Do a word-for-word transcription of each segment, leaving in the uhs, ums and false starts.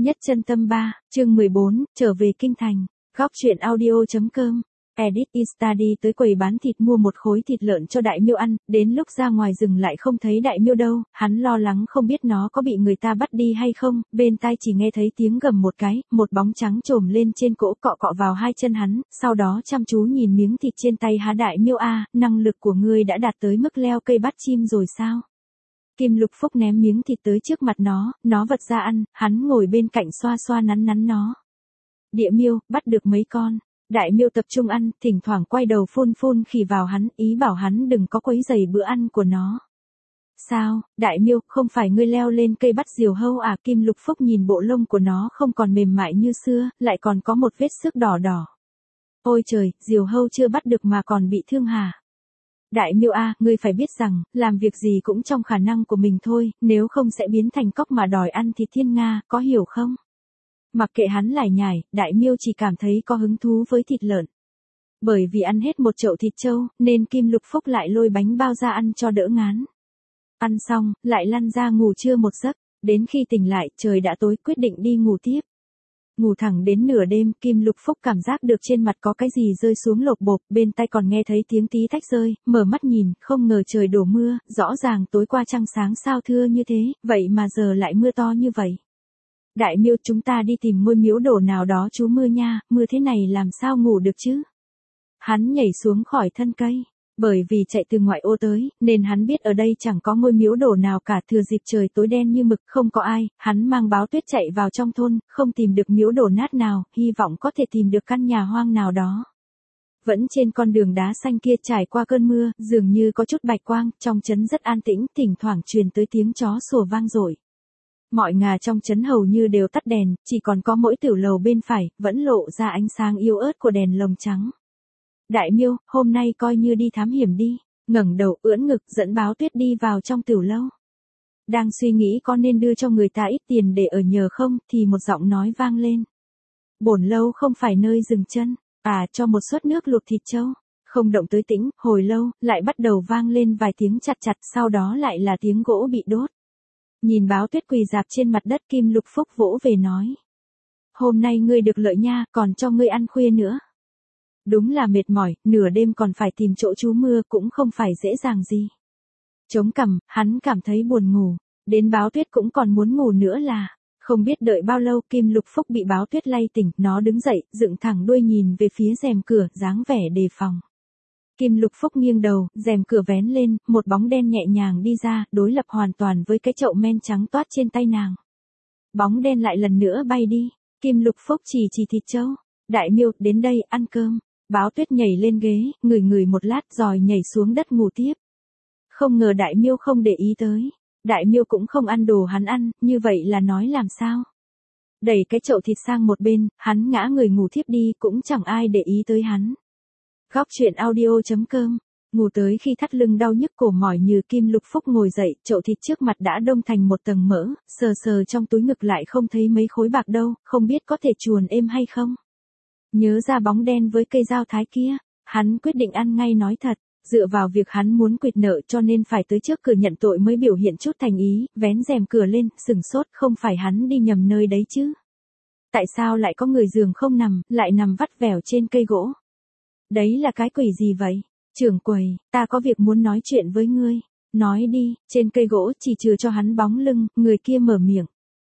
Nhất chân tâm ba, chương mười bốn, trở về kinh thành. Góc truyện audio.com. Edit Insta đi tới quầy bán thịt mua một khối thịt lợn cho Đại Miêu ăn, đến lúc ra ngoài rừng lại không thấy Đại Miêu đâu, hắn lo lắng không biết nó có bị người ta bắt đi hay không, bên tai chỉ nghe thấy tiếng gầm một cái, một bóng trắng trồm lên trên cỗ cọ cọ vào hai chân hắn, sau đó chăm chú nhìn miếng thịt trên tay há. Đại Miêu a, năng lực của ngươi đã đạt tới mức leo cây bắt chim rồi sao? Kim Lục Phúc ném miếng thịt tới trước mặt nó, nó vật ra ăn, hắn ngồi bên cạnh xoa xoa nắn nắn nó. Địa Miêu, bắt được mấy con. Đại Miêu tập trung ăn, thỉnh thoảng quay đầu phun phun khỉ vào hắn, ý bảo hắn đừng có quấy rầy bữa ăn của nó. Sao, Đại Miêu, không phải ngươi leo lên cây bắt diều hâu à? Kim Lục Phúc nhìn bộ lông của nó không còn mềm mại như xưa, lại còn có một vết xước đỏ đỏ. Ôi trời, diều hâu chưa bắt được mà còn bị thương hả? Đại Miêu a, ngươi phải biết rằng, làm việc gì cũng trong khả năng của mình thôi, nếu không sẽ biến thành cóc mà đòi ăn thịt thiên nga, có hiểu không? Mặc kệ hắn lải nhải, Đại Miêu chỉ cảm thấy có hứng thú với thịt lợn. Bởi vì ăn hết một chậu thịt trâu, nên Kim Lục Phúc lại lôi bánh bao ra ăn cho đỡ ngán. Ăn xong, lại lăn ra ngủ trưa một giấc, đến khi tỉnh lại, trời đã tối, quyết định đi ngủ tiếp. Ngủ thẳng đến nửa đêm, Kim Lục Phúc cảm giác được trên mặt có cái gì rơi xuống lộp bộp, bên tai còn nghe thấy tiếng tí tách rơi, mở mắt nhìn, không ngờ trời đổ mưa, rõ ràng tối qua trăng sáng sao thưa như thế, vậy mà giờ lại mưa to như vậy. Đại Miêu, chúng ta đi tìm ngôi miếu đổ nào đó trú mưa nha, mưa thế này làm sao ngủ được chứ? Hắn nhảy xuống khỏi thân cây. Bởi vì chạy từ ngoại ô tới, nên hắn biết ở đây chẳng có ngôi miếu đổ nào cả. Thừa dịp trời tối đen như mực không có ai, hắn mang Báo Tuyết chạy vào trong thôn, không tìm được miếu đổ nát nào, hy vọng có thể tìm được căn nhà hoang nào đó. Vẫn trên con đường đá xanh kia trải qua cơn mưa, dường như có chút bạch quang, trong trấn rất an tĩnh, thỉnh thoảng truyền tới tiếng chó sủa vang dội. Mọi ngà trong trấn hầu như đều tắt đèn, chỉ còn có mỗi tiểu lầu bên phải, vẫn lộ ra ánh sáng yếu ớt của đèn lồng trắng. Đại Miêu, hôm nay coi như đi thám hiểm đi, ngẩng đầu ưỡn ngực dẫn Báo Tuyết đi vào trong tiểu lâu. Đang suy nghĩ có nên đưa cho người ta ít tiền để ở nhờ không, thì một giọng nói vang lên. Bổn lâu không phải nơi dừng chân, à cho một suất nước luộc thịt trâu. Không động tới tĩnh, hồi lâu, lại bắt đầu vang lên vài tiếng chặt chặt, sau đó lại là tiếng gỗ bị đốt. Nhìn Báo Tuyết quỳ rạp trên mặt đất, Kim Lục Phúc vỗ về nói. Hôm nay ngươi được lợi nha, còn cho ngươi ăn khuya nữa. Đúng là mệt mỏi, nửa đêm còn phải tìm chỗ trú mưa cũng không phải dễ dàng gì. Chống cằm, hắn cảm thấy buồn ngủ, đến Báo Tuyết cũng còn muốn ngủ nữa là, không biết đợi bao lâu Kim Lục Phúc bị Báo Tuyết lay tỉnh, nó đứng dậy, dựng thẳng đuôi nhìn về phía rèm cửa, dáng vẻ đề phòng. Kim Lục Phúc nghiêng đầu, rèm cửa vén lên, một bóng đen nhẹ nhàng đi ra, đối lập hoàn toàn với cái chậu men trắng toát trên tay nàng. Bóng đen lại lần nữa bay đi, Kim Lục Phúc chỉ chỉ thịt trâu. Đại Miêu, đến đây, ăn cơm. Báo Tuyết nhảy lên ghế, ngửi ngửi một lát rồi nhảy xuống đất ngủ tiếp. Không ngờ Đại Miêu không để ý tới. Đại Miêu cũng không ăn đồ hắn ăn, như vậy là nói làm sao? Đẩy cái chậu thịt sang một bên, hắn ngã người ngủ thiếp đi, cũng chẳng ai để ý tới hắn. Góc truyện audio.com. Ngủ tới khi thắt lưng đau nhức cổ mỏi như Kim Lục Phúc ngồi dậy, chậu thịt trước mặt đã đông thành một tầng mỡ, sờ sờ trong túi ngực lại không thấy mấy khối bạc đâu, không biết có thể chuồn êm hay không. Nhớ ra bóng đen với cây dao thái kia, hắn quyết định ăn ngay nói thật, dựa vào việc hắn muốn quỵt nợ cho nên phải tới trước cửa nhận tội mới biểu hiện chút thành ý, vén rèm cửa lên, sừng sốt, không phải hắn đi nhầm nơi đấy chứ. Tại sao lại có người giường không nằm, lại nằm vắt vẻo trên cây gỗ? Đấy là cái quỷ gì vậy? Trưởng quầy, ta có việc muốn nói chuyện với ngươi. Nói đi, trên cây gỗ chỉ trừ cho hắn bóng lưng, người kia mở miệng.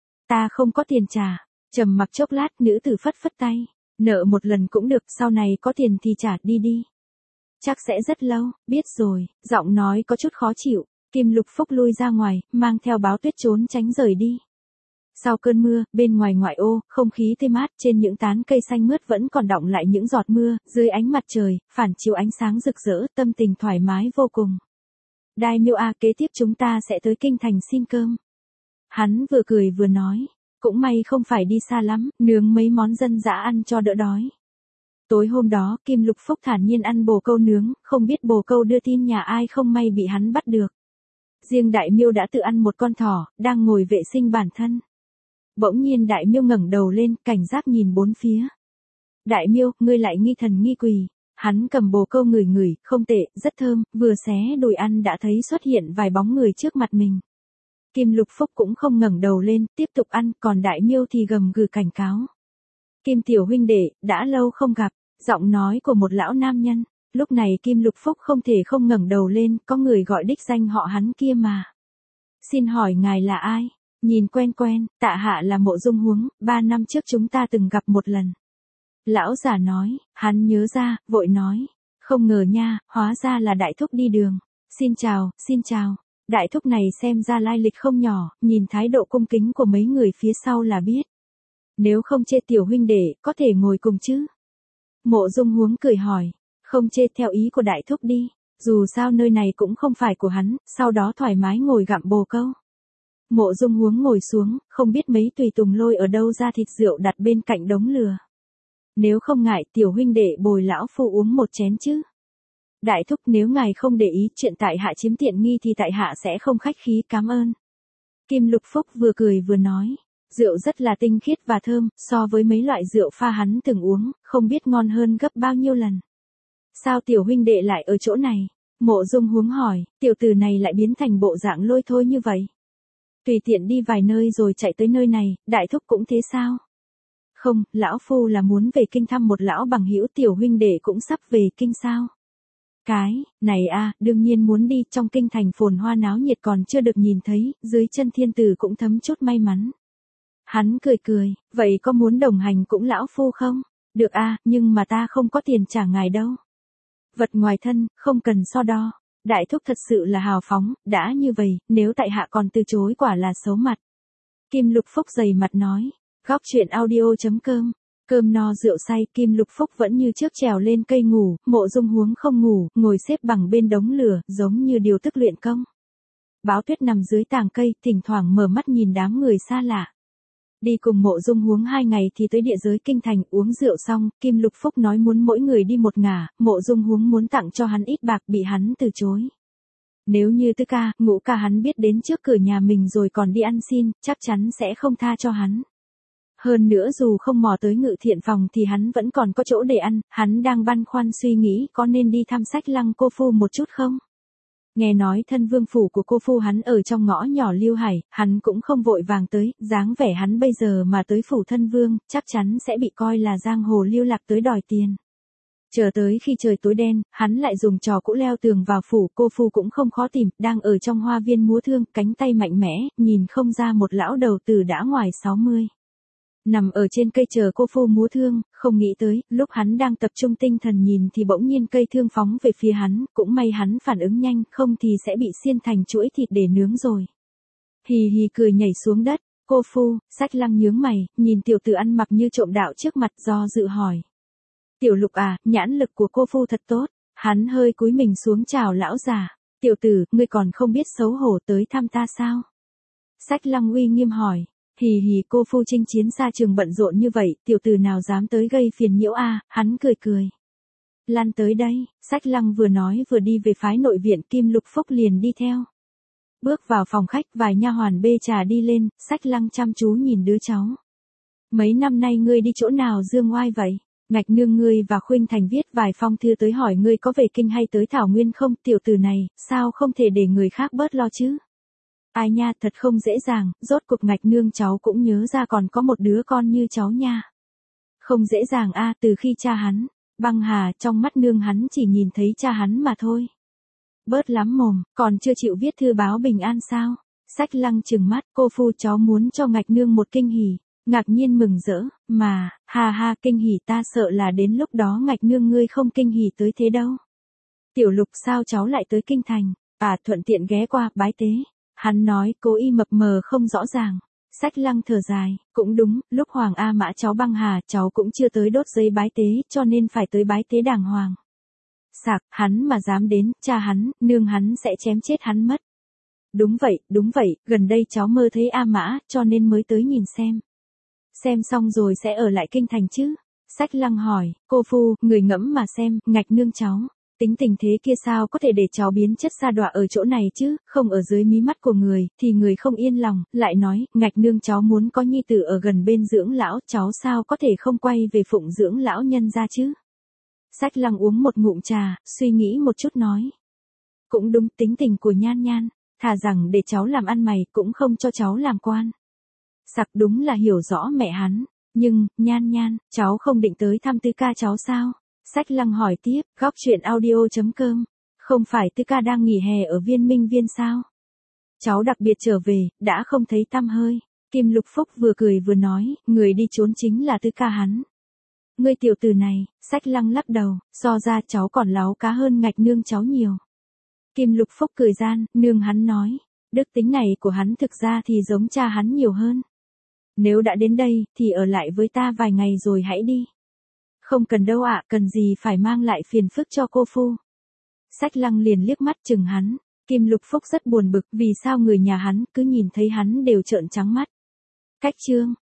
Ta không có tiền trả. Trầm mặc chốc lát, nữ tử phất phất tay. Nợ một lần cũng được, sau này có tiền thì trả đi đi. Chắc sẽ rất lâu, biết rồi, giọng nói có chút khó chịu. Kim Lục Phúc lui ra ngoài, mang theo Báo Tuyết trốn tránh rời đi. Sau cơn mưa, bên ngoài ngoại ô, không khí tươi mát, trên những tán cây xanh mướt vẫn còn đọng lại những giọt mưa, dưới ánh mặt trời, phản chiếu ánh sáng rực rỡ, tâm tình thoải mái vô cùng. Đại Miêu a, kế tiếp chúng ta sẽ tới kinh thành xin cơm. Hắn vừa cười vừa nói, cũng may không phải đi xa lắm, nướng mấy món dân dã ăn cho đỡ đói. Tối hôm đó, Kim Lục Phúc thản nhiên ăn bồ câu nướng, không biết bồ câu đưa tin nhà ai không may bị hắn bắt được. Riêng Đại Miêu đã tự ăn một con thỏ, đang ngồi vệ sinh bản thân. Bỗng nhiên Đại Miêu ngẩng đầu lên, cảnh giác nhìn bốn phía. Đại Miêu, ngươi lại nghi thần nghi quỷ. Hắn cầm bồ câu ngửi ngửi, không tệ, rất thơm, vừa xé đùi ăn đã thấy xuất hiện vài bóng người trước mặt mình. Kim Lục Phúc cũng không ngẩng đầu lên, tiếp tục ăn, còn Đại Miêu thì gầm gừ cảnh cáo. Kim tiểu huynh đệ, đã lâu không gặp, giọng nói của một lão nam nhân. Lúc này Kim Lục Phúc không thể không ngẩng đầu lên, có người gọi đích danh họ hắn kia mà. Xin hỏi ngài là ai? Nhìn quen quen, tại hạ là Mộ Dung Huống, ba năm trước chúng ta từng gặp một lần. Lão giả nói, hắn nhớ ra, vội nói. Không ngờ nha, hóa ra là đại thúc đi đường. Xin chào, xin chào. Đại thúc này xem ra lai lịch không nhỏ, nhìn thái độ cung kính của mấy người phía sau là biết. Nếu không chê tiểu huynh đệ, có thể ngồi cùng chứ? Mộ Dung Huống cười hỏi. Không chê, theo ý của đại thúc đi. Dù sao nơi này cũng không phải của hắn, sau đó thoải mái ngồi gặm bồ câu. Mộ Dung Huống ngồi xuống, không biết mấy tùy tùng lôi ở đâu ra thịt rượu đặt bên cạnh đống lửa. Nếu không ngại, tiểu huynh đệ bồi lão phu uống một chén chứ. Đại thúc, nếu ngài không để ý chuyện tại hạ chiếm tiện nghi thì tại hạ sẽ không khách khí, cảm ơn. Kim Lục Phúc vừa cười vừa nói. Rượu rất là tinh khiết và thơm, so với mấy loại rượu pha hắn từng uống, không biết ngon hơn gấp bao nhiêu lần. Sao tiểu huynh đệ lại ở chỗ này? Mộ Dung Huống hỏi, tiểu tử này lại biến thành bộ dạng lôi thôi như vậy. Tùy tiện đi vài nơi rồi chạy tới nơi này, đại thúc cũng thế sao? Không, lão phu là muốn về kinh thăm một lão bằng hữu, tiểu huynh đệ cũng sắp về kinh sao? Cái, này a, đương nhiên muốn đi, trong kinh thành phồn hoa náo nhiệt còn chưa được nhìn thấy, dưới chân thiên tử cũng thấm chút may mắn. Hắn cười cười, vậy có muốn đồng hành cũng lão phu không? Được a, nhưng mà ta không có tiền trả ngài đâu. Vật ngoài thân, không cần so đo. Đại thúc thật sự là hào phóng, đã như vậy, nếu tại hạ còn từ chối quả là xấu mặt. Kim Lục Phúc dày mặt nói, góc chuyện audio chấm com. Cơm no rượu say, Kim Lục Phúc vẫn như trước trèo lên cây ngủ, Mộ Dung Huống không ngủ, ngồi xếp bằng bên đống lửa, giống như điều tức luyện công. Báo Tuyết nằm dưới tàng cây, thỉnh thoảng mở mắt nhìn đám người xa lạ. Đi cùng Mộ Dung Huống hai ngày thì tới địa giới kinh thành, uống rượu xong, Kim Lục Phúc nói muốn mỗi người đi một ngả, Mộ Dung Huống muốn tặng cho hắn ít bạc bị hắn từ chối. Nếu như Tư ca, Ngũ ca hắn biết đến trước cửa nhà mình rồi còn đi ăn xin, chắc chắn sẽ không tha cho hắn. Hơn nữa dù không mò tới Ngự Thiện phòng thì hắn vẫn còn có chỗ để ăn, hắn đang băn khoăn suy nghĩ có nên đi thăm Sách Lăng cô phu một chút không? Nghe nói thân vương phủ của cô phu hắn ở trong ngõ nhỏ Lưu Hải, hắn cũng không vội vàng tới, dáng vẻ hắn bây giờ mà tới phủ thân vương, chắc chắn sẽ bị coi là giang hồ lưu lạc tới đòi tiền. Chờ tới khi trời tối đen, hắn lại dùng trò cũ leo tường vào phủ, cô phu cũng không khó tìm, đang ở trong hoa viên múa thương, cánh tay mạnh mẽ, nhìn không ra một lão đầu tử đã ngoài sáu mươi. Nằm ở trên cây chờ cô phu múa thương, không nghĩ tới, lúc hắn đang tập trung tinh thần nhìn thì bỗng nhiên cây thương phóng về phía hắn, cũng may hắn phản ứng nhanh, không thì sẽ bị xiên thành chuỗi thịt để nướng rồi. Hì hì cười nhảy xuống đất, cô phu, Sách Lăng nhướng mày, nhìn tiểu tử ăn mặc như trộm đạo trước mặt do dự hỏi. Tiểu Lục à, nhãn lực của cô phu thật tốt, hắn hơi cúi mình xuống chào lão già. Tiểu tử, ngươi còn không biết xấu hổ tới thăm ta sao? Sách Lăng uy nghiêm hỏi. Hì hì, cô phu chinh chiến xa trường bận rộn như vậy, tiểu tử nào dám tới gây phiền nhiễu a? Hắn cười cười. Lăn tới đây, Sách Lăng vừa nói vừa đi về phái nội viện, Kim Lục Phúc liền đi theo. Bước vào phòng khách, vài nha hoàn bê trà đi lên, Sách Lăng chăm chú nhìn đứa cháu. Mấy năm nay ngươi đi chỗ nào dương oai vậy? Ngạch nương ngươi và Khuynh Thành viết vài phong thư tới hỏi ngươi có về kinh hay tới Thảo Nguyên không? Tiểu tử này, sao không thể để người khác bớt lo chứ? Ai nha, thật không dễ dàng, rốt cuộc Ngạch nương cháu cũng nhớ ra còn có một đứa con như cháu nha. Không dễ dàng a, từ khi cha hắn, Băng Hà, trong mắt nương hắn chỉ nhìn thấy cha hắn mà thôi. Bớt lắm mồm, còn chưa chịu viết thư báo bình an sao? Sách Lăng trừng mắt, cô phu cháu muốn cho Ngạch nương một kinh hỉ. Ngạc nhiên mừng rỡ, mà, ha ha, kinh hỉ, ta sợ là đến lúc đó Ngạch nương ngươi không kinh hỉ tới thế đâu. Tiểu Lục, sao cháu lại tới kinh thành? À, thuận tiện ghé qua, bái tế. Hắn nói, cố ý mập mờ không rõ ràng. Sách Lăng thở dài, cũng đúng, lúc Hoàng A Mã cháu Băng Hà, cháu cũng chưa tới đốt giấy bái tế, cho nên phải tới bái tế đàng hoàng. Sạc, hắn mà dám đến, cha hắn, nương hắn sẽ chém chết hắn mất. Đúng vậy, đúng vậy, gần đây cháu mơ thấy A Mã, cho nên mới tới nhìn xem. Xem xong rồi sẽ ở lại kinh thành chứ? Sách Lăng hỏi, cô phu, người ngẫm mà xem, Ngạch nương cháu. Tính tình thế kia sao có thể để cháu biến chất sa đọa ở chỗ này chứ, không ở dưới mí mắt của người, thì người không yên lòng, lại nói, Ngạch nương cháu muốn có nhi tử ở gần bên dưỡng lão, cháu sao có thể không quay về phụng dưỡng lão nhân ra chứ? Sách Lăng uống một ngụm trà, suy nghĩ một chút nói. Cũng đúng, tính tình của Nhan Nhan, thà rằng để cháu làm ăn mày cũng không cho cháu làm quan. Sặc đúng là hiểu rõ mẹ hắn, nhưng, Nhan Nhan, cháu không định tới thăm Tư ca cháu sao? Sách Lăng hỏi tiếp, góc chuyện audio.com, không phải Tư ca đang nghỉ hè ở Viên Minh Viên sao? Cháu đặc biệt trở về, đã không thấy tăm hơi. Kim Lục Phúc vừa cười vừa nói, người đi trốn chính là Tư ca hắn. Ngươi tiểu tử này, Sách Lăng lắc đầu, so ra cháu còn láo cá hơn ngạch nương cháu nhiều. Kim Lục Phúc cười gian, nương hắn nói, đức tính này của hắn thực ra thì giống cha hắn nhiều hơn. Nếu đã đến đây, thì ở lại với ta vài ngày rồi hãy đi. Không cần đâu ạ, cần gì phải mang lại phiền phức cho cô phu. Sách Lăng liền liếc mắt chừng hắn, Kim Lục Phúc rất buồn bực vì sao người nhà hắn cứ nhìn thấy hắn đều trợn trắng mắt. Cách chương